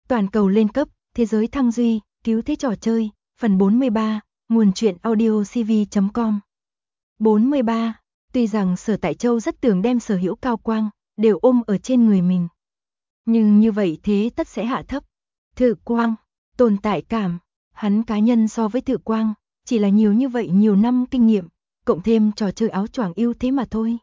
Toàn cầu lên cấp, thế giới thăng duy, cứu thế trò chơi, phần 43, nguồn truyện audio cv.com. 43. Tuy rằng Sở Tại Châu rất tưởng đem sở hữu cao quang, đều ôm ở trên người mình. Nhưng như vậy thế tất sẽ hạ thấp. Thự Quang, tồn tại cảm, hắn cá nhân so với Thự Quang, chỉ là nhiều như vậy nhiều năm kinh nghiệm, cộng thêm trò chơi áo choàng ưu thế mà thôi.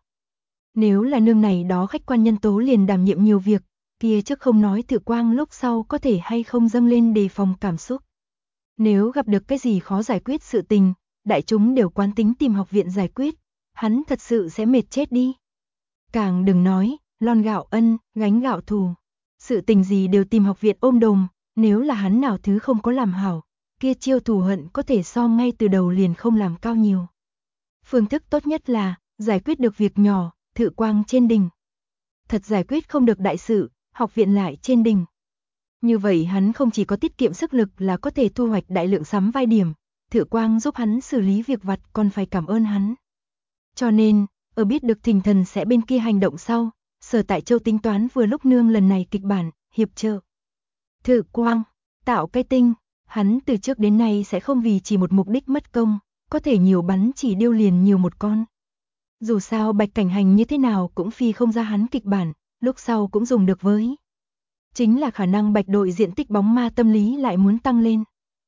Nếu là nương này đó khách quan nhân tố liền đảm nhiệm nhiều việc, kia trước không nói Thự Quang lúc sau có thể hay không dâng lên đề phòng cảm xúc. Nếu gặp được cái gì khó giải quyết sự tình, đại chúng đều quán tính tìm học viện giải quyết, hắn thật sự sẽ mệt chết đi. Càng đừng nói, lon gạo ân, gánh gạo thù. Sự tình gì đều tìm học viện ôm đồm, nếu là hắn nào thứ không có làm hảo, kia chiêu thù hận có thể so ngay từ đầu liền không làm cao nhiều. Phương thức tốt nhất là, giải quyết được việc nhỏ, Thự Quang trên đỉnh. Thật giải quyết không được đại sự, học viện lại trên đỉnh. Như vậy hắn không chỉ có tiết kiệm sức lực là có thể thu hoạch đại lượng sắm vai điểm, Thự Quang giúp hắn xử lý việc vặt còn phải cảm ơn hắn. Cho nên, ở biết được Thình Thần sẽ bên kia hành động sau, Sở Tại Châu tính toán vừa lúc nương lần này kịch bản, hiệp trợ. Thự Quang, tạo cái tinh, hắn từ trước đến nay sẽ không vì chỉ một mục đích mất công, có thể nhiều bắn chỉ điêu liền nhiều một con. Dù sao Bạch Cảnh Hành như thế nào cũng phi không ra hắn kịch bản, lúc sau cũng dùng được với. Chính là khả năng Bạch đội diện tích bóng ma tâm lý lại muốn tăng lên.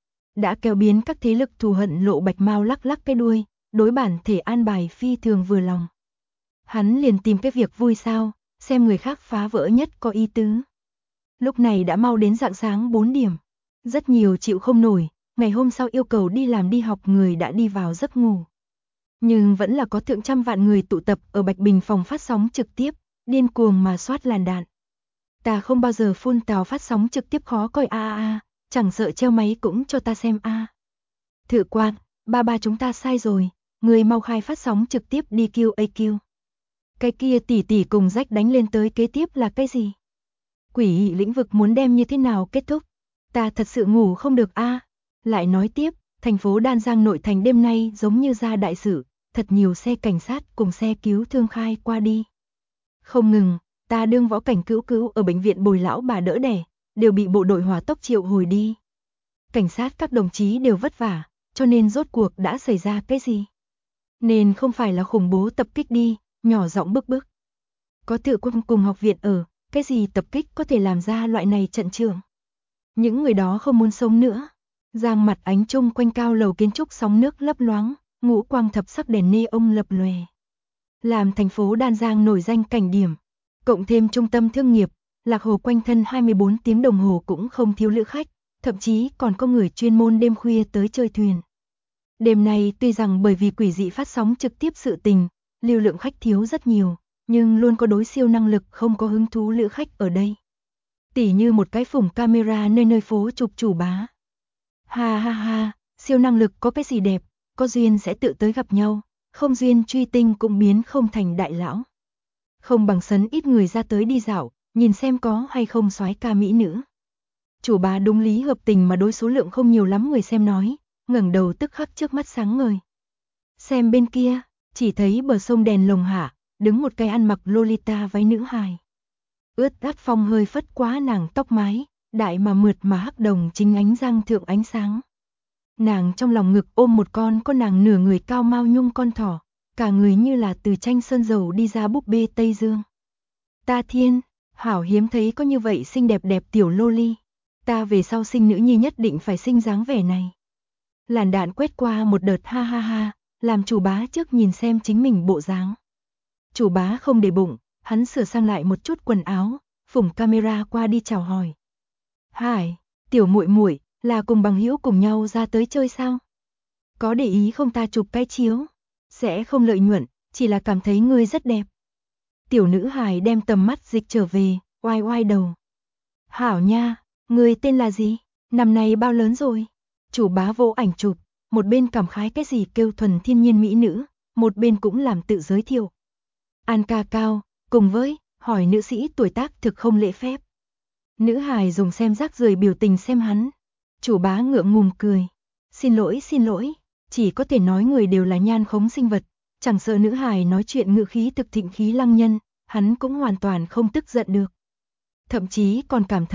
Đã kéo biến các thế lực thù hận lộ Bạch Mao lắc lắc cái đuôi, đối bản thể an bài phi thường vừa lòng. Hắn liền tìm cái việc vui sao, xem người khác phá vỡ nhất có ý tứ. Lúc này đã mau đến rạng sáng 4 điểm. Rất nhiều chịu không nổi, ngày hôm sau yêu cầu đi làm đi học người đã đi vào giấc ngủ. Nhưng vẫn là có thượng trăm vạn người tụ tập ở Bạch Bình phòng phát sóng trực tiếp, điên cuồng mà soát làn đạn. Ta không bao giờ phun tào phát sóng trực tiếp khó coi chẳng sợ treo máy cũng cho ta xem Thự Quang, ba chúng ta sai rồi, người mau khai phát sóng trực tiếp đi QAQ. Cái kia tỷ cùng rách đánh lên tới kế tiếp là cái gì? Quỷ lĩnh vực muốn đem như thế nào kết thúc? Ta thật sự ngủ không được Lại nói tiếp, thành phố Đan Giang nội thành đêm nay giống như ra đại sự, thật nhiều xe cảnh sát cùng xe cứu thương khai qua đi. Không ngừng, ta đương võ cảnh cứu ở bệnh viện bồi lão bà đỡ đẻ, đều bị bộ đội hỏa tốc triệu hồi đi. Cảnh sát các đồng chí đều vất vả, cho nên rốt cuộc đã xảy ra cái gì? Nên không phải là khủng bố tập kích đi, nhỏ giọng bức. Có Thự Quang cùng học viện ở, cái gì tập kích có thể làm ra loại này trận trường? Những người đó không muốn sống nữa. Giang mặt ánh chung quanh cao lầu kiến trúc sóng nước lấp loáng, ngũ quang thập sắc đèn neon lập lòe. Làm thành phố Đan Giang nổi danh cảnh điểm, cộng thêm trung tâm thương nghiệp, Lạc Hồ quanh thân 24 tiếng đồng hồ cũng không thiếu lữ khách, thậm chí còn có người chuyên môn đêm khuya tới chơi thuyền. Đêm này tuy rằng bởi vì quỷ dị phát sóng trực tiếp sự tình, lưu lượng khách thiếu rất nhiều, nhưng luôn có đối siêu năng lực không có hứng thú lữ khách ở đây. Tỉ như một cái phủng camera nơi phố chụp chủ bá. Ha, siêu năng lực có cái gì đẹp, có duyên sẽ tự tới gặp nhau, không duyên truy tinh cũng biến không thành đại lão. Không bằng sấn ít người ra tới đi dạo, nhìn xem có hay không soái ca mỹ nữ. Chủ bá đúng lý hợp tình mà đối số lượng không nhiều lắm người xem nói, ngẩng đầu tức khắc trước mắt sáng ngời. Xem bên kia, chỉ thấy bờ sông đèn lồng hạ, đứng một cái ăn mặc Lolita váy nữ hài. Ướt át phong hơi phất quá nàng tóc mái, đại mà mượt mà hắc đồng chính ánh răng thượng ánh sáng. Nàng trong lòng ngực ôm một con nàng nửa người cao mao nhung con thỏ, cả người như là từ tranh sơn dầu đi ra búp bê Tây Dương. Ta thiên, hảo hiếm thấy có như vậy xinh đẹp tiểu loli. Ta về sau sinh nữ nhi nhất định phải sinh dáng vẻ này. Làn đạn quét qua một đợt ha, làm chủ bá trước nhìn xem chính mình bộ dáng. Chủ bá không để bụng, hắn sửa sang lại một chút quần áo, phủng camera qua đi chào hỏi. Hải, tiểu muội muội, là cùng bằng hữu cùng nhau ra tới chơi sao? Có để ý không ta chụp cái chiếu? Sẽ không lợi nhuận, chỉ là cảm thấy ngươi rất đẹp. Tiểu nữ hài đem tầm mắt dịch trở về, oai đầu. Hảo nha, ngươi tên là gì? Năm nay bao lớn rồi? Chủ bá vỗ ảnh chụp, một bên cảm khái cái gì kêu thuần thiên nhiên mỹ nữ, một bên cũng làm tự giới thiệu. An ca cao, cùng với, hỏi nữ sĩ tuổi tác thực không lễ phép. Nữ hài dùng xem rác rưởi biểu tình xem hắn. Chủ bá ngượng ngùng cười. Xin lỗi, chỉ có thể nói người đều là nhan khống sinh vật, chẳng sợ nữ hài nói chuyện ngữ khí thực thịnh khí lăng nhân, hắn cũng hoàn toàn không tức giận được. Thậm chí còn cảm thấy,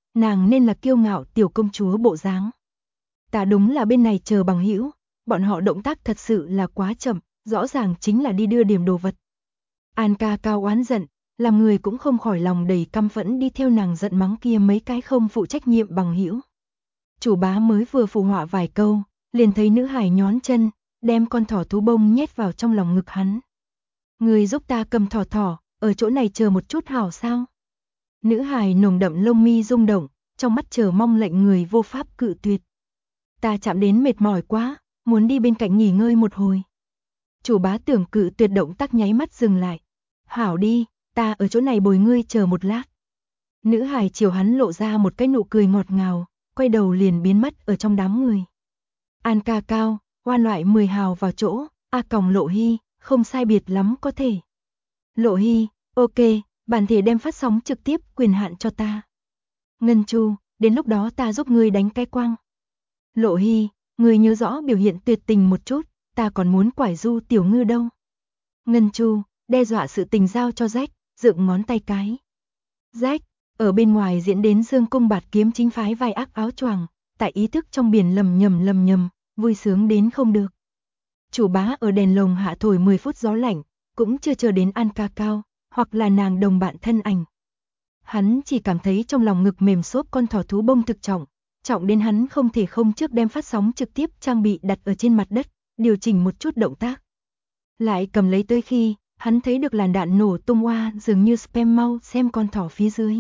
nàng nên là kiêu ngạo tiểu công chúa bộ dáng. Ta đúng là bên này chờ bằng hữu, bọn họ động tác thật sự là quá chậm, rõ ràng chính là đi đưa điểm đồ vật. An ca cao oán giận, làm người cũng không khỏi lòng đầy căm phẫn đi theo nàng giận mắng kia mấy cái không phụ trách nhiệm bằng hữu. Chủ bá mới vừa phụ họa vài câu, liền thấy nữ hải nhón chân, đem con thỏ thú bông nhét vào trong lòng ngực hắn. Người giúp ta cầm thỏ, ở chỗ này chờ một chút hảo sao? Nữ hài nồng đậm lông mi rung động, trong mắt chờ mong lệnh người vô pháp cự tuyệt. Ta chạm đến mệt mỏi quá, muốn đi bên cạnh nghỉ ngơi một hồi. Chủ bá tưởng cự tuyệt động tác nháy mắt dừng lại. Hảo đi, ta ở chỗ này bồi ngươi chờ một lát. Nữ hài chiều hắn lộ ra một cái nụ cười ngọt ngào, quay đầu liền biến mất ở trong đám người. An ca cao, hoan loại 10 hào vào chỗ, A còng Lộ Hy, không sai biệt lắm có thể. Lộ Hy, ok, bản thể đem phát sóng trực tiếp quyền hạn cho ta. Ngân Chu, đến lúc đó ta giúp ngươi đánh cái quang. Lộ Hy, ngươi nhớ rõ biểu hiện tuyệt tình một chút, ta còn muốn quải Du Tiểu Ngư đâu. Ngân Chu, đe dọa sự tình giao cho Jack, dựng ngón tay cái. Jack, ở bên ngoài diễn đến dương cung bạt kiếm chính phái vai ác áo choàng, tại ý thức trong biển lầm nhầm, vui sướng đến không được. Chủ bá ở đèn lồng hạ thổi 10 phút gió lạnh, cũng chưa chờ đến An ca cao, hoặc là nàng đồng bạn thân ảnh. Hắn chỉ cảm thấy trong lòng ngực mềm xốp con thỏ thú bông thực trọng đến hắn không thể không trước đem phát sóng trực tiếp trang bị đặt ở trên mặt đất, điều chỉnh một chút động tác. Lại cầm lấy tới khi, hắn thấy được làn đạn nổ tung oa dường như spam mau xem con thỏ phía dưới.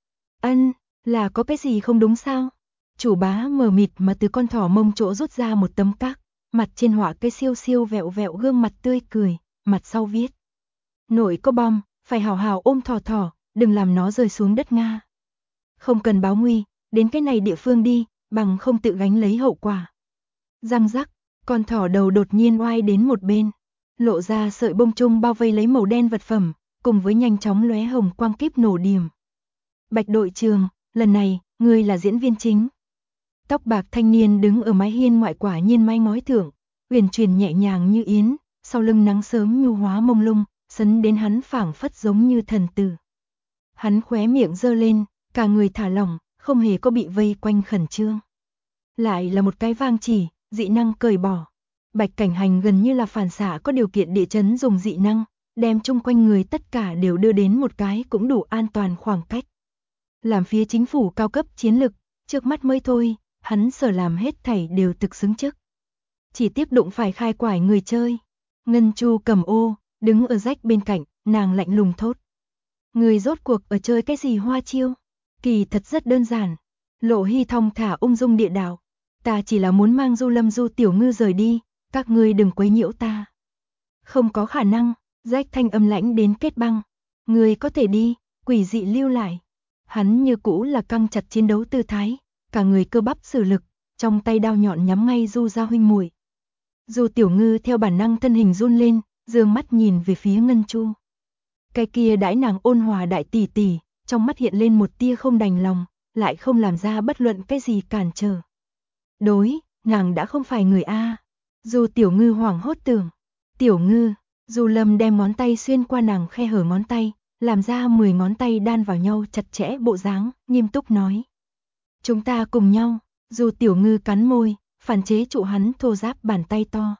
Là có cái gì không đúng sao? Chủ bá mờ mịt mà từ con thỏ mông chỗ rút ra một tấm các, mặt trên họa cái siêu vẹo gương mặt tươi cười, mặt sau viết. Nội có bom, phải hào hào ôm thỏ, đừng làm nó rơi xuống đất Nga. Không cần báo nguy, đến cái này địa phương đi, bằng không tự gánh lấy hậu quả. Răng rắc, con thỏ đầu đột nhiên oai đến một bên, lộ ra sợi bông chung bao vây lấy màu đen vật phẩm, cùng với nhanh chóng lóe hồng quang kíp nổ điểm. Bạch đội trường, lần này, ngươi là diễn viên chính. Tóc bạc thanh niên đứng ở mái hiên ngoại quả nhiên mái ngói thượng, uyển chuyển nhẹ nhàng như yến, sau lưng nắng sớm nhu hóa mông lung, sấn đến hắn phảng phất giống như thần tử. Hắn khóe miệng giơ lên, cả người thả lỏng, không hề có bị vây quanh khẩn trương. Lại là một cái vang chỉ, dị năng cởi bỏ. Bạch Cảnh Hành gần như là phản xạ có điều kiện địa chấn dùng dị năng, đem chung quanh người tất cả đều đưa đến một cái cũng đủ an toàn khoảng cách. Làm phía chính phủ cao cấp chiến lực, trước mắt mới thôi, hắn sở làm hết thảy đều thực xứng chức. Chỉ tiếp đụng phải khai quải người chơi. Ngân Chu cầm ô, đứng ở Jack bên cạnh, nàng lạnh lùng thốt. Người rốt cuộc ở chơi cái gì hoa chiêu? Kỳ thật rất đơn giản. Lộ Hy thong thả ung dung địa đạo. Ta chỉ là muốn mang Du Tiểu Ngư rời đi, các ngươi đừng quấy nhiễu ta. Không có khả năng, Jack thanh âm lãnh đến kết băng. Người có thể đi, quỷ dị lưu lại. Hắn như cũ là căng chặt chiến đấu tư thái, cả người cơ bắp sử lực, trong tay đao nhọn nhắm ngay Du gia huynh muội. Du Tiểu Ngư theo bản năng thân hình run lên, dương mắt nhìn về phía Ngân Chu. Cái kia đãi nàng ôn hòa đại tỷ tỷ, trong mắt hiện lên một tia không đành lòng, lại không làm ra bất luận cái gì cản trở. Đối, nàng đã không phải người A. Du Tiểu Ngư hoảng hốt tưởng. Tiểu Ngư, Du Lâm đem ngón tay xuyên qua nàng khe hở ngón tay, làm ra 10 ngón tay đan vào nhau chặt chẽ bộ dáng, nghiêm túc nói. Chúng ta cùng nhau. Du Tiểu Ngư cắn môi, phản chế trụ hắn thô ráp bàn tay to.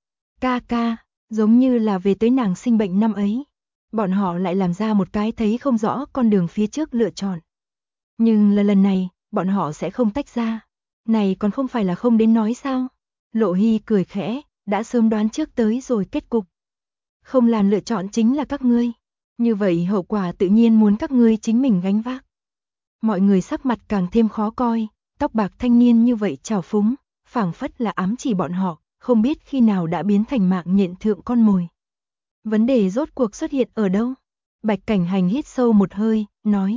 Ca, giống như là về tới nàng sinh bệnh năm ấy. Bọn họ lại làm ra một cái thấy không rõ con đường phía trước lựa chọn. Nhưng lần này, bọn họ sẽ không tách ra. Này còn không phải là không đến nói sao? Lộ Hy cười khẽ, đã sớm đoán trước tới rồi kết cục. Không làm lựa chọn chính là các ngươi. Như vậy hậu quả tự nhiên muốn các ngươi chính mình gánh vác. Mọi người sắc mặt càng thêm khó coi, tóc bạc thanh niên như vậy trào phúng, phảng phất là ám chỉ bọn họ, không biết khi nào đã biến thành mạng nhện thượng con mồi. Vấn đề rốt cuộc xuất hiện ở đâu? Bạch Cảnh Hành hít sâu một hơi, nói.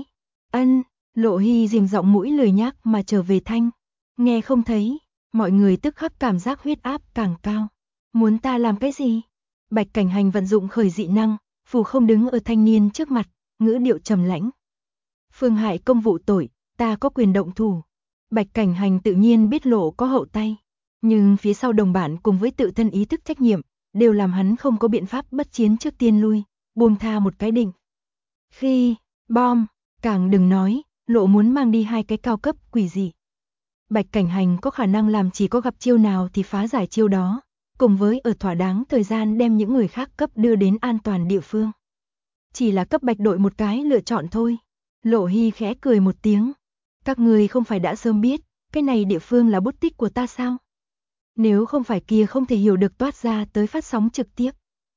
Lộ Hy dìm giọng mũi lười nhác mà trở về thanh. Nghe không thấy, mọi người tức khắc cảm giác huyết áp càng cao. Muốn ta làm cái gì? Bạch Cảnh Hành vận dụng khởi dị năng, phù không đứng ở thanh niên trước mặt, ngữ điệu trầm lãnh. Phương hại công vụ tội, ta có quyền động thủ. Bạch Cảnh Hành tự nhiên biết Lộ có hậu tay, nhưng phía sau đồng bạn cùng với tự thân ý thức trách nhiệm, đều làm hắn không có biện pháp bất chiến trước tiên lui, buông tha một cái định. Khi, bom, càng đừng nói, Lộ muốn mang đi 2 cái cao cấp quỷ dị. Bạch Cảnh Hành có khả năng làm chỉ có gặp chiêu nào thì phá giải chiêu đó, cùng với ở thỏa đáng thời gian đem những người khác cấp đưa đến an toàn địa phương. Chỉ là cấp Bạch đội một cái lựa chọn thôi. Lộ Hy khẽ cười một tiếng. Các người không phải đã sớm biết, cái này địa phương là bút tích của ta sao? Nếu không phải kia không thể hiểu được toát ra tới phát sóng trực tiếp.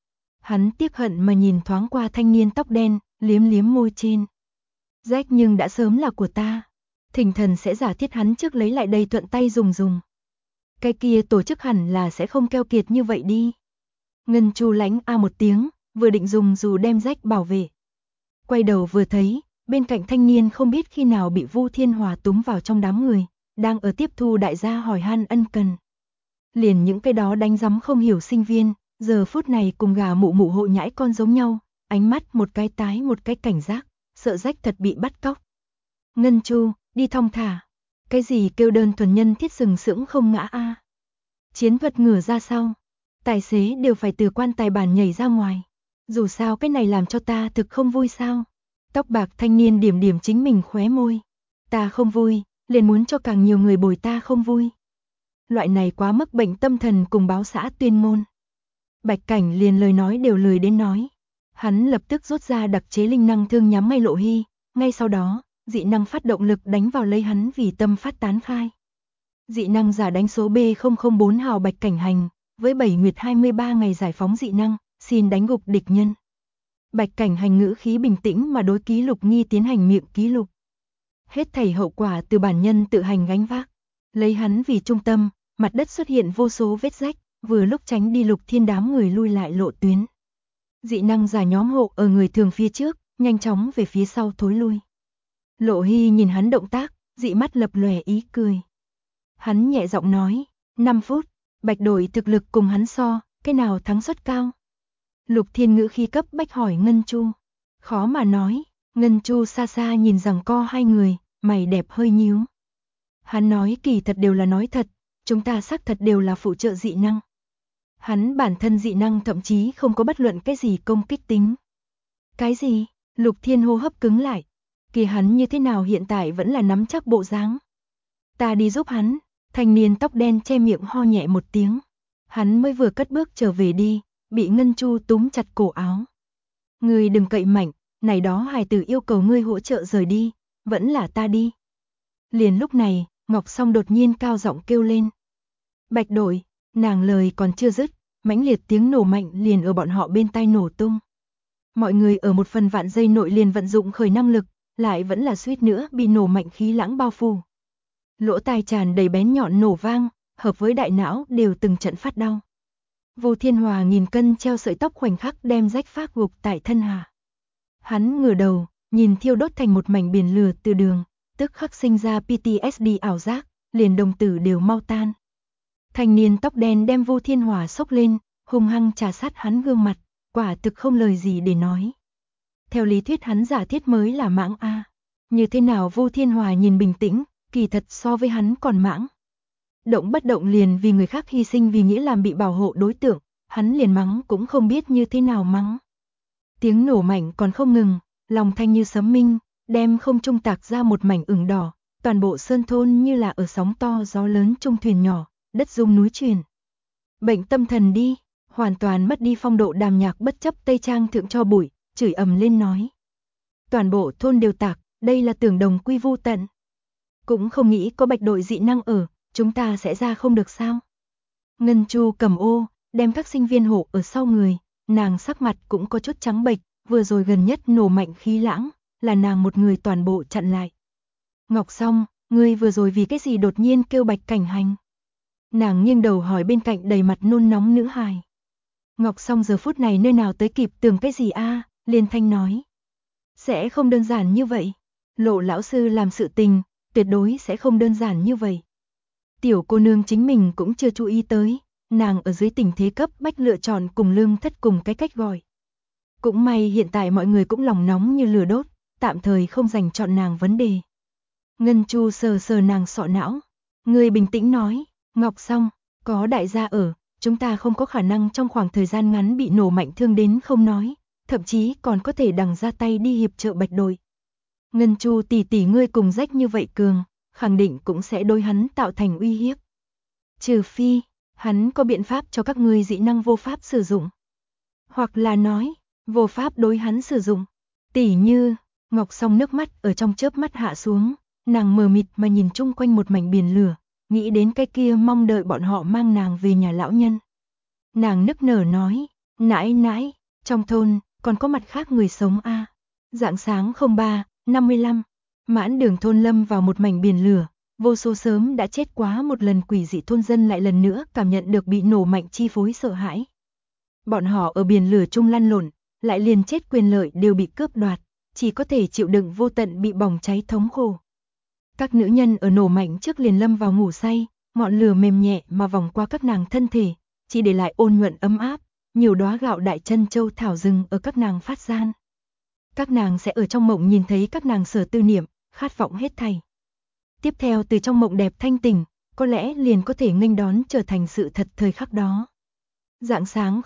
Hắn tiếc hận mà nhìn thoáng qua thanh niên tóc đen, liếm liếm môi trên. Rách nhưng đã sớm là của ta. Thỉnh thần sẽ giả thiết hắn trước lấy lại đây thuận tay dùng. Cái kia tổ chức hẳn là sẽ không keo kiệt như vậy đi. Ngân Chu lãnh a một tiếng, vừa định dùng dù đem rách bảo vệ. Quay đầu vừa thấy, bên cạnh thanh niên không biết khi nào bị Vu Thiên Hòa túm vào trong đám người, đang ở tiếp thu đại gia hỏi han ân cần. Liền những cái đó đánh giấm không hiểu sinh viên, giờ phút này cùng gà mụ mụ hộ nhãi con giống nhau, ánh mắt một cái tái một cái cảnh giác, sợ rách thật bị bắt cóc. Ngân Chu, đi thong thả. Cái gì kêu đơn thuần nhân thiết sừng sững không ngã a? Chiến thuật ngửa ra sau, tài xế đều phải từ quan tài bản nhảy ra ngoài. Dù sao cái này làm cho ta thực không vui sao? Tóc bạc thanh niên điểm điểm chính mình khóe môi. Ta không vui, liền muốn cho càng nhiều người bồi ta không vui. Loại này quá mức bệnh tâm thần cùng báo xã tuyên ngôn. Bạch Cảnh liền lời nói đều lười đến nói. Hắn lập tức rút ra đặc chế linh năng thương nhắm ngay Lộ Hy, ngay sau đó, dị năng phát động lực đánh vào lấy hắn vì tâm phát tán khai. Dị năng giả đánh số B004 hào Bạch Cảnh Hành, với 7 nguyệt 23 ngày giải phóng dị năng, xin đánh gục địch nhân. Bạch Cảnh Hành ngữ khí bình tĩnh mà đối ký lục nghi tiến hành miệng ký lục. Hết thảy hậu quả từ bản nhân tự hành gánh vác. Lấy hắn vì trung tâm, mặt đất xuất hiện vô số vết rách, vừa lúc tránh đi Lục Thiên đám người lui lại lộ tuyến. Dị năng giả nhóm hộ ở người thường phía trước, nhanh chóng về phía sau thối lui. Lộ Hy nhìn hắn động tác, dị mắt lập lòe ý cười. Hắn nhẹ giọng nói, 5 phút, Bạch đội thực lực cùng hắn so, cái nào thắng suất cao? Lục Thiên ngữ khi cấp bách hỏi Ngân Chu. Khó mà nói, Ngân Chu xa xa nhìn rằng co hai người, mày đẹp hơi nhíu. Hắn nói kỳ thật đều là nói thật, chúng ta xác thật đều là phụ trợ dị năng. Hắn bản thân dị năng thậm chí không có bất luận cái gì công kích tính. Cái gì? Lục Thiên hô hấp cứng lại. Kỳ hắn như thế nào hiện tại vẫn là nắm chắc bộ dáng. Ta đi giúp hắn, thanh niên tóc đen che miệng ho nhẹ một tiếng. Hắn mới vừa cất bước trở về đi, bị Ngân Chu túm chặt cổ áo. Ngươi đừng cậy mạnh, này đó hài tử yêu cầu ngươi hỗ trợ rời đi, vẫn là ta đi. Liền lúc này, Ngọc Song đột nhiên cao giọng kêu lên. Bạch đội, nàng lời còn chưa dứt, mãnh liệt tiếng nổ mạnh liền ở bọn họ bên tai nổ tung. Mọi người ở một phần vạn giây nội liền vận dụng khởi năng lực, lại vẫn là suýt nữa bị nổ mạnh khí lãng bao phủ. Lỗ tai tràn đầy bén nhọn nổ vang, hợp với đại não đều từng trận phát đau. Vô Thiên Hòa nghìn cân treo sợi tóc khoảnh khắc đem rách phát gục tại thân hạ. Hắn ngửa đầu, nhìn thiêu đốt thành một mảnh biển lửa từ đường, tức khắc sinh ra PTSD ảo giác, liền đồng tử đều mau tan. Thanh niên tóc đen đem Vô Thiên Hòa xốc lên, hung hăng trà sát hắn gương mặt, quả thực không lời gì để nói. Theo lý thuyết hắn giả thiết mới là mãng a. Như thế nào Vô Thiên Hòa nhìn bình tĩnh, kỳ thật so với hắn còn mãng. Động bất động liền vì người khác hy sinh vì nghĩa làm bị bảo hộ đối tượng, hắn liền mắng cũng không biết như thế nào mắng. Tiếng nổ mạnh còn không ngừng, lòng thanh như sấm minh, đem không trung tạc ra một mảnh ửng đỏ, toàn bộ sơn thôn như là ở sóng to gió lớn chung thuyền nhỏ, đất rung núi chuyển. Bệnh tâm thần đi, hoàn toàn mất đi phong độ đàm nhạc bất chấp Tây Trang thượng cho bụi, chửi ầm lên nói. Toàn bộ thôn đều tạc, đây là tưởng đồng quy vu tận. Cũng không nghĩ có Bạch đội dị năng ở, chúng ta sẽ ra không được sao? Ngân Chu cầm ô, đem các sinh viên hộ ở sau người, nàng sắc mặt cũng có chút trắng bệch, vừa rồi gần nhất nổ mạnh khí lãng, là nàng một người toàn bộ chặn lại. Ngọc Song, ngươi vừa rồi vì cái gì đột nhiên kêu Bạch Cảnh Hành? Nàng nghiêng đầu hỏi bên cạnh đầy mặt nôn nóng nữ hài. Ngọc Song giờ phút này nơi nào tới kịp tưởng cái gì a, liền thanh nói. Sẽ không đơn giản như vậy. Lộ lão sư làm sự tình, tuyệt đối sẽ không đơn giản như vậy. Tiểu cô nương chính mình cũng chưa chú ý tới, nàng ở dưới tình thế cấp bách lựa chọn cùng Lương Thất cùng cái cách gọi. Cũng may hiện tại mọi người cũng lòng nóng như lửa đốt, tạm thời không dành chọn nàng vấn đề. Ngân Chu sờ sờ nàng sọ não. Người bình tĩnh nói, Ngọc Song, có đại gia ở, chúng ta không có khả năng trong khoảng thời gian ngắn bị nổ mạnh thương đến không nói, thậm chí còn có thể đằng ra tay đi hiệp trợ Bạch đội. Ngân Chu tỷ tỷ ngươi cùng rách như vậy cường, khẳng định cũng sẽ đối hắn tạo thành uy hiếp. Trừ phi, hắn có biện pháp cho các ngươi dị năng vô pháp sử dụng. Hoặc là nói, vô pháp đối hắn sử dụng. Tỷ như, Ngọc Song nước mắt ở trong chớp mắt hạ xuống, nàng mờ mịt mà nhìn chung quanh một mảnh biển lửa, nghĩ đến cái kia mong đợi bọn họ mang nàng về nhà lão nhân. Nàng nức nở nói, nãi nãi, trong thôn, còn có mặt khác người sống a. Rạng sáng 03:55, mãn đường thôn lâm vào một mảnh biển lửa, vô số sớm đã chết quá một lần quỷ dị thôn dân lại lần nữa cảm nhận được bị nổ mạnh chi phối sợ hãi. Bọn họ ở biển lửa chung lăn lộn, lại liền chết quyền lợi đều bị cướp đoạt, chỉ có thể chịu đựng vô tận bị bỏng cháy thống khổ. Các nữ nhân ở nổ mạnh trước liền lâm vào ngủ say, ngọn lửa mềm nhẹ mà vòng qua các nàng thân thể, chỉ để lại ôn nhuận ấm áp, nhiều đóa gạo đại chân châu thảo rừng ở các nàng phát gian. Các nàng sẽ ở trong mộng nhìn thấy các nàng sở tư niệm, khát vọng hết thảy. Tiếp theo từ trong mộng đẹp thanh tỉnh, có lẽ liền có thể nghênh đón trở thành sự thật thời khắc đó. Rạng sáng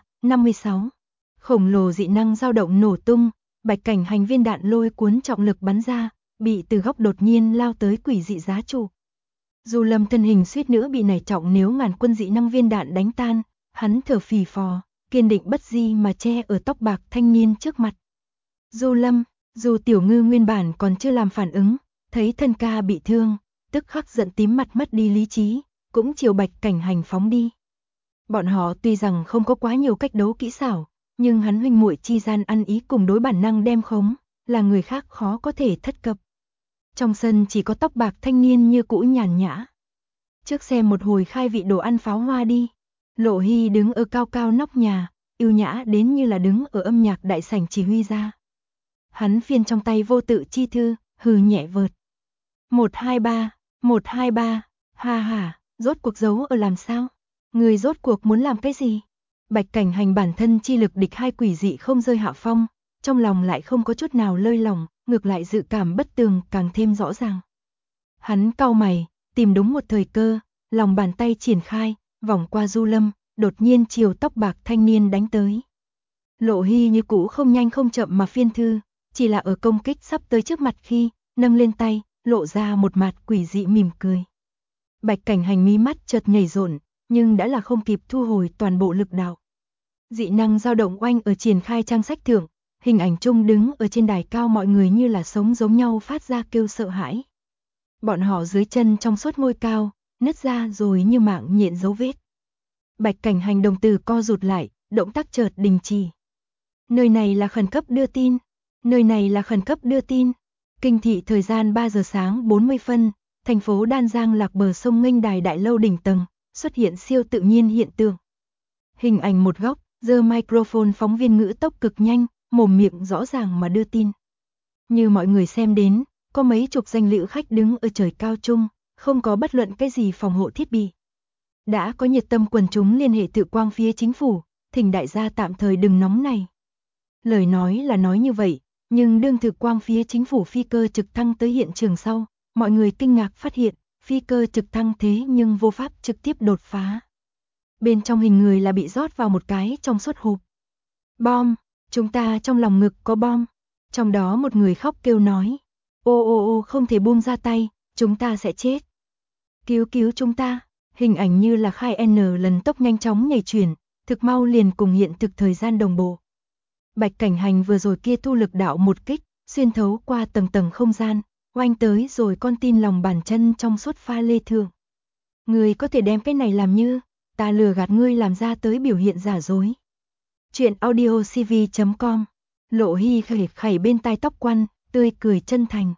03:56, khổng lồ dị năng dao động nổ tung, bạch cảnh hành viên đạn lôi cuốn trọng lực bắn ra, bị từ góc đột nhiên lao tới quỷ dị giá trụ. Dù Lâm thân hình suýt nữa bị nảy trọng nếu ngàn quân dị năng viên đạn đánh tan, hắn thở phì phò, kiên định bất di mà che ở tóc bạc thanh niên trước mặt. Du Lâm, dù Tiểu Ngư nguyên bản còn chưa làm phản ứng, thấy thân ca bị thương, tức khắc giận tím mặt mất đi lý trí, cũng chiều bạch cảnh hành phóng đi. Bọn họ tuy rằng không có quá nhiều cách đấu kỹ xảo, nhưng hắn huynh muội chi gian ăn ý cùng đối bản năng đem khống, là người khác khó có thể thất cập. Trong sân chỉ có tóc bạc thanh niên như cũ nhàn nhã. Trước xem một hồi khai vị đồ ăn pháo hoa đi. Lộ Hy đứng ở cao cao nóc nhà, yêu nhã đến như là đứng ở âm nhạc đại sảnh chỉ huy ra. Hắn phiên trong tay vô tự chi thư, hừ nhẹ vợt. 123, 123, ha ha, rốt cuộc giấu ở làm sao? Người rốt cuộc muốn làm cái gì? Bạch cảnh hành bản thân chi lực địch hai quỷ dị không rơi hạ phong, trong lòng lại không có chút nào lơi lỏng, ngược lại dự cảm bất tường càng thêm rõ ràng. Hắn cau mày, tìm đúng một thời cơ, lòng bàn tay triển khai, vòng qua Du Lâm, đột nhiên chiều tóc bạc thanh niên đánh tới. Lộ Hy như cũ không nhanh không chậm mà phiên thư, chỉ là ở công kích sắp tới trước mặt khi, nâng lên tay, lộ ra một mặt quỷ dị mỉm cười. Bạch cảnh hành mí mắt chợt nhảy rộn, nhưng đã là không kịp thu hồi toàn bộ lực đạo. Dị năng dao động oanh ở triển khai trang sách thượng, hình ảnh chung đứng ở trên đài cao mọi người như là sống giống nhau phát ra kêu sợ hãi. Bọn họ dưới chân trong suốt ngôi cao, nứt ra rồi như mạng nhện dấu vết. Bạch cảnh hành đồng tử co rụt lại, động tác chợt đình chỉ. Nơi này là khẩn cấp đưa tin. Nơi này là khẩn cấp đưa tin. Kinh thị thời gian 3 giờ sáng 40 phân, thành phố Đan Giang lạc bờ sông nghênh đài đại lâu đỉnh tầng, xuất hiện siêu tự nhiên hiện tượng. Hình ảnh một góc, giơ microphone phóng viên ngữ tốc cực nhanh, mồm miệng rõ ràng mà đưa tin. Như mọi người xem đến, có mấy chục danh lữ khách đứng ở trời cao trung, không có bất luận cái gì phòng hộ thiết bị. Đã có nhiệt tâm quần chúng liên hệ tự quang phía chính phủ, thỉnh đại gia tạm thời đừng nóng này. Lời nói là nói như vậy, nhưng đương thực quang phía chính phủ phi cơ trực thăng tới hiện trường sau, mọi người kinh ngạc phát hiện, phi cơ trực thăng thế nhưng vô pháp trực tiếp đột phá. Bên trong hình người là bị rót vào một cái trong suốt hộp. Bom, chúng ta trong lòng ngực có bom. Trong đó một người khóc kêu nói, ô không thể buông ra tay, chúng ta sẽ chết. Cứu cứu chúng ta, hình ảnh như là khai N lần tốc nhanh chóng nhảy chuyển, thực mau liền cùng hiện thực thời gian đồng bộ. Bạch cảnh hành vừa rồi kia thu lực đạo một kích, xuyên thấu qua tầng tầng không gian, oanh tới rồi con tin lòng bàn chân trong suốt pha lê thượng. Ngươi có thể đem cái này làm như, ta lừa gạt ngươi làm ra tới biểu hiện giả dối. Chuyện audiocv.com. Lộ Hy khẩy bên tai tóc quăn, tươi cười chân thành.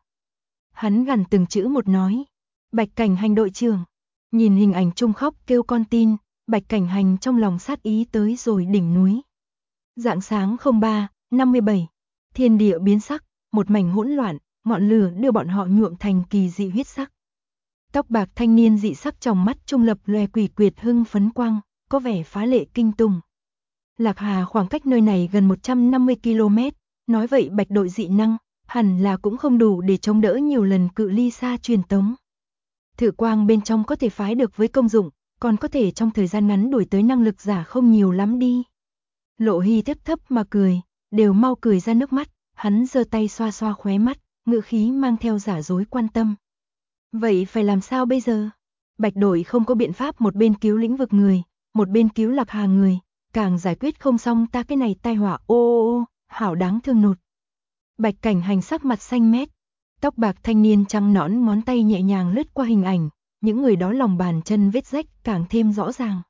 Hắn gằn từng chữ một nói. Bạch cảnh hành đội trưởng. Nhìn hình ảnh chung khóc kêu con tin, bạch cảnh hành trong lòng sát ý tới rồi đỉnh núi. Rạng sáng 03:57, thiên địa biến sắc, một mảnh hỗn loạn, ngọn lửa đưa bọn họ nhuộm thành kỳ dị huyết sắc. Tóc bạc thanh niên dị sắc trong mắt trung lập lòe quỷ quyệt hưng phấn quang, có vẻ phá lệ kinh tùng. Lạc Hà khoảng cách nơi này gần 150 km, nói vậy bạch đội dị năng, hẳn là cũng không đủ để chống đỡ nhiều lần cự ly xa truyền tống. Thử quang bên trong có thể phái được với công dụng, còn có thể trong thời gian ngắn đuổi tới năng lực giả không nhiều lắm đi. Lộ Hy thấp thấp mà cười, đều mau cười ra nước mắt, hắn giơ tay xoa xoa khóe mắt, ngữ khí mang theo giả dối quan tâm. Vậy phải làm sao bây giờ? Bạch đội không có biện pháp, một bên cứu lĩnh vực người, một bên cứu Lạc Hà người, càng giải quyết không xong ta cái này tai họa, ô, hảo đáng thương nột. Bạch Cảnh Hành sắc mặt xanh mét, tóc bạc thanh niên trắng nõn ngón tay nhẹ nhàng lướt qua hình ảnh, những người đó lòng bàn chân vết rách càng thêm rõ ràng.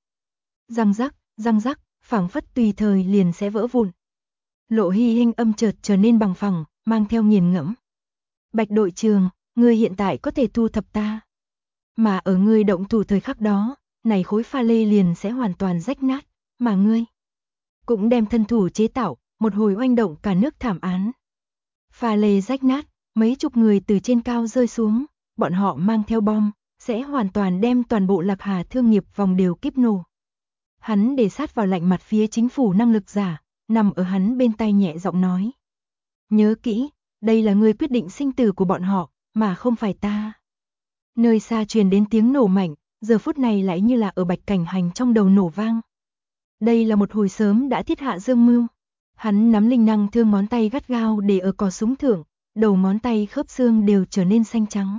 Răng rắc, phảng phất tùy thời liền sẽ vỡ vụn. Lộ Hy Hinh âm chợt trở nên bằng phẳng, mang theo nghiền ngẫm. Bạch đội trưởng, ngươi hiện tại có thể thu thập ta. Mà ở ngươi động thủ thời khắc đó, này khối pha lê liền sẽ hoàn toàn rách nát, mà ngươi cũng đem thân thủ chế tạo, một hồi oanh động cả nước thảm án. Pha lê rách nát, mấy chục người từ trên cao rơi xuống, bọn họ mang theo bom, sẽ hoàn toàn đem toàn bộ Lạc Hà thương nghiệp vòng đều kíp nổ. Hắn để sát vào lạnh mặt phía chính phủ năng lực giả, nằm ở hắn bên tai nhẹ giọng nói. Nhớ kỹ, đây là ngươi quyết định sinh tử của bọn họ, mà không phải ta. Nơi xa truyền đến tiếng nổ mạnh, giờ phút này lại như là ở Bạch Cảnh Hành trong đầu nổ vang. Đây là một hồi sớm đã thiết hạ dương mưu. Hắn nắm linh năng thương ngón tay gắt gao để ở cò súng thượng, đầu ngón tay khớp xương đều trở nên xanh trắng.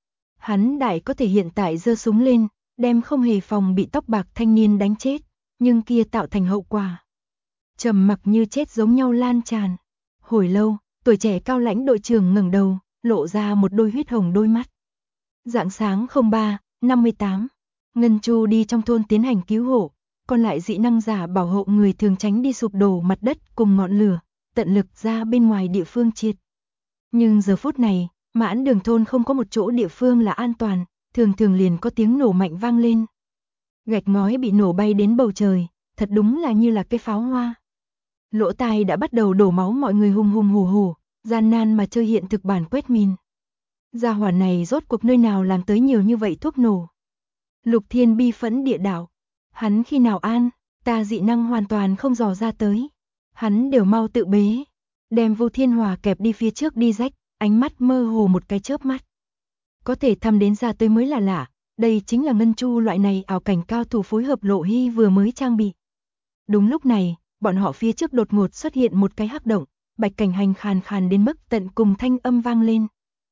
Hắn đại có thể hiện tại giơ súng lên, đem không hề phòng bị tóc bạc thanh niên đánh chết, nhưng kia tạo thành hậu quả trầm mặc như chết giống nhau lan tràn. Hồi lâu, tuổi trẻ cao lãnh đội trưởng ngẩng đầu, lộ ra một đôi huyết hồng đôi mắt. Rạng sáng 03/58, Ngân Chu đi trong thôn tiến hành cứu hộ, còn lại dị năng giả bảo hộ người thường tránh đi sụp đổ mặt đất cùng ngọn lửa, tận lực ra bên ngoài địa phương triệt. Nhưng giờ phút này, Mãn Đường thôn không có một chỗ địa phương là an toàn, thường thường liền có tiếng nổ mạnh vang lên. Gạch ngói bị nổ bay đến bầu trời, thật đúng là như là cái pháo hoa. Lỗ tai đã bắt đầu đổ máu, mọi người hùng hùng hổ hổ, gian nan mà chơi hiện thực bản quét min. Gia hỏa này rốt cuộc nơi nào làm tới nhiều như vậy thuốc nổ. Lục Thiên bi phẫn địa đạo. Hắn khi nào an, ta dị năng hoàn toàn không dò ra tới. Hắn đều mau tự bế. Đem Vu Thiên Hòa kẹp đi phía trước đi rách, ánh mắt mơ hồ một cái chớp mắt. Có thể thăm đến ra tới mới là lạ, đây chính là Ngân Chu loại này ảo cảnh cao thủ phối hợp Lộ Hy vừa mới trang bị. Đúng lúc này, bọn họ phía trước đột ngột xuất hiện một cái hắc động, Bạch Cảnh Hành khàn khàn đến mức tận cùng thanh âm vang lên.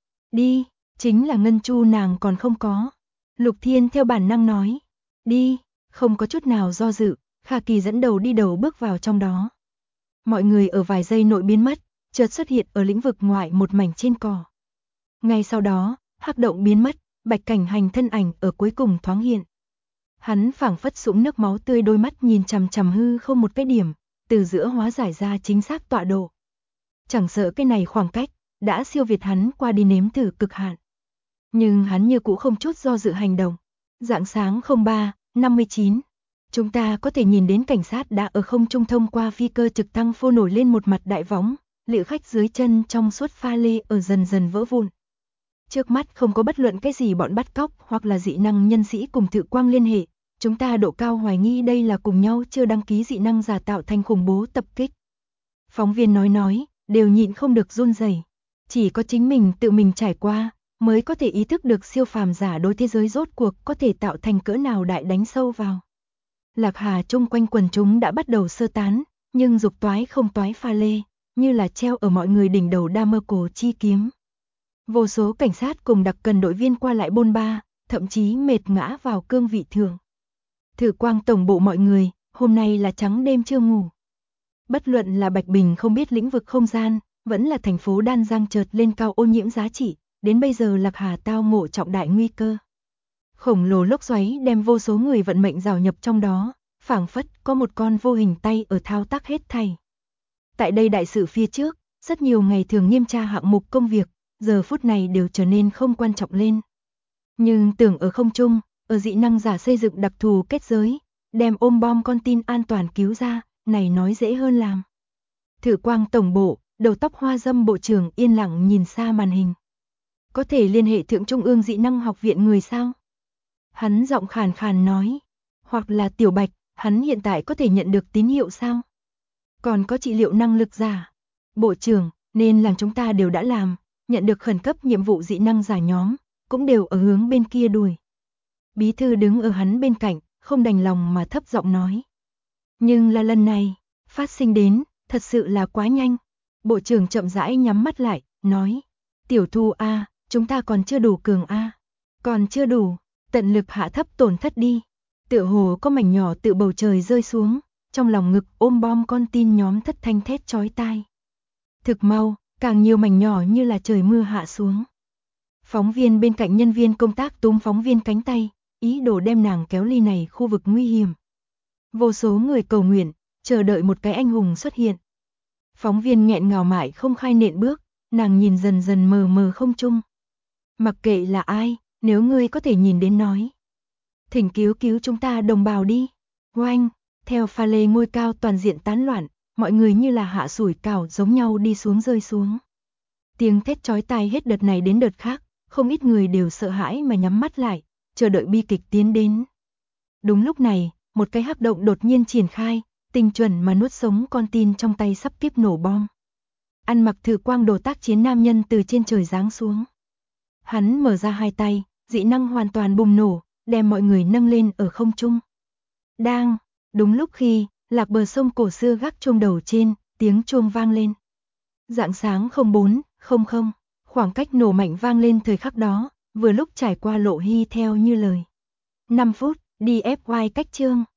Đi, chính là Ngân Chu nàng còn không có. Lục Thiên theo bản năng nói. Đi, không có chút nào do dự, Kha Kỳ dẫn đầu đi đầu bước vào trong đó. Mọi người ở vài giây nội biến mất, chợt xuất hiện ở lĩnh vực ngoại một mảnh trên cỏ. Ngay sau đó, hắc động biến mất, Bạch Cảnh Hành thân ảnh ở cuối cùng thoáng hiện. Hắn phảng phất sũng nước máu tươi, đôi mắt nhìn chằm chằm hư không một cái điểm, từ giữa hóa giải ra chính xác tọa độ. Chẳng sợ cái này khoảng cách đã siêu việt hắn qua đi nếm thử cực hạn. Nhưng hắn như cũ không chút do dự hành động. Rạng sáng 03/59, chúng ta có thể nhìn đến cảnh sát đã ở không trung thông qua phi cơ trực thăng phô nổi lên một mặt đại võng, lữ khách dưới chân trong suốt pha lê ở dần dần vỡ vụn. Trước mắt không có bất luận cái gì bọn bắt cóc hoặc là dị năng nhân sĩ cùng Thự Quang liên hệ, chúng ta độ cao hoài nghi đây là cùng nhau chưa đăng ký dị năng giả tạo thành khủng bố tập kích. Phóng viên nói, đều nhịn không được run rẩy. Chỉ có chính mình tự mình trải qua, mới có thể ý thức được siêu phàm giả đối thế giới rốt cuộc có thể tạo thành cỡ nào đại đánh sâu vào. Lạc Hà chung quanh quần chúng đã bắt đầu sơ tán, nhưng dục toái không toái pha lê, như là treo ở mọi người đỉnh đầu đa mơ cổ chi kiếm. Vô số cảnh sát cùng đặc cần đội viên qua lại bôn ba, thậm chí mệt ngã vào cương vị thường. Thử Quang tổng bộ mọi người, hôm nay là trắng đêm chưa ngủ. Bất luận là Bạch Bình không biết lĩnh vực không gian, vẫn là thành phố Đan Giang chợt lên cao ô nhiễm giá trị, đến bây giờ Lạc Hà tao ngộ trọng đại nguy cơ. Khổng lồ lốc xoáy đem vô số người vận mệnh rào nhập trong đó, phảng phất có một con vô hình tay ở thao tác hết thảy. Tại đây đại sự phía trước, rất nhiều ngày thường nghiêm tra hạng mục công việc, giờ phút này đều trở nên không quan trọng lên. Nhưng tưởng ở không trung, ở dị năng giả xây dựng đặc thù kết giới, đem ôm bom con tin an toàn cứu ra, này nói dễ hơn làm. Thử Quang tổng bộ, đầu tóc hoa dâm bộ trưởng yên lặng nhìn xa màn hình. Có thể liên hệ Thượng Trung ương dị năng học viện người sao? Hắn giọng khàn khàn nói. Hoặc là Tiểu Bạch, hắn hiện tại có thể nhận được tín hiệu sao? Còn có trị liệu năng lực giả. Bộ trưởng, nên làm chúng ta đều đã làm, nhận được khẩn cấp nhiệm vụ dị năng giả nhóm, cũng đều ở hướng bên kia đuổi. Bí thư đứng ở hắn bên cạnh, không đành lòng mà thấp giọng nói. Nhưng là lần này, phát sinh đến, thật sự là quá nhanh. Bộ trưởng chậm rãi nhắm mắt lại, nói. Tiểu Thu a, chúng ta còn chưa đủ cường a. Còn chưa đủ, tận lực hạ thấp tổn thất đi. Tựa hồ có mảnh nhỏ tự bầu trời rơi xuống, trong lòng ngực ôm bom con tin nhóm thất thanh thét chói tai. Thực mau, càng nhiều mảnh nhỏ như là trời mưa hạ xuống. Phóng viên bên cạnh nhân viên công tác túm phóng viên cánh tay, ý đồ đem nàng kéo ly này khu vực nguy hiểm. Vô số người cầu nguyện, chờ đợi một cái anh hùng xuất hiện. Phóng viên nghẹn ngào mãi không khai nện bước, nàng nhìn dần dần mờ mờ không trung. Mặc kệ là ai, nếu ngươi có thể nhìn đến nói. Thỉnh cứu cứu chúng ta đồng bào đi. Oanh, theo pha lê ngôi cao toàn diện tán loạn, mọi người như là hạ sủi cảo giống nhau đi xuống rơi xuống. Tiếng thét chói tai hết đợt này đến đợt khác, không ít người đều sợ hãi mà nhắm mắt lại, chờ đợi bi kịch tiến đến. Đúng lúc này, một cái hắc động đột nhiên triển khai, tinh chuẩn mà nuốt sống con tin trong tay sắp tiếp nổ bom. Ăn mặc thử quang đồ tác chiến nam nhân từ trên trời giáng xuống. Hắn mở ra hai tay, dị năng hoàn toàn bùng nổ, đem mọi người nâng lên ở không trung. Đang, đúng lúc khi, lạc bờ sông cổ xưa gác chuông đầu trên, tiếng chuông vang lên. Rạng sáng 04:00, khoảng cách nổ mạnh vang lên thời khắc đó, vừa lúc trải qua Lộ Hy theo như lời. 5 phút, DFY cách chương.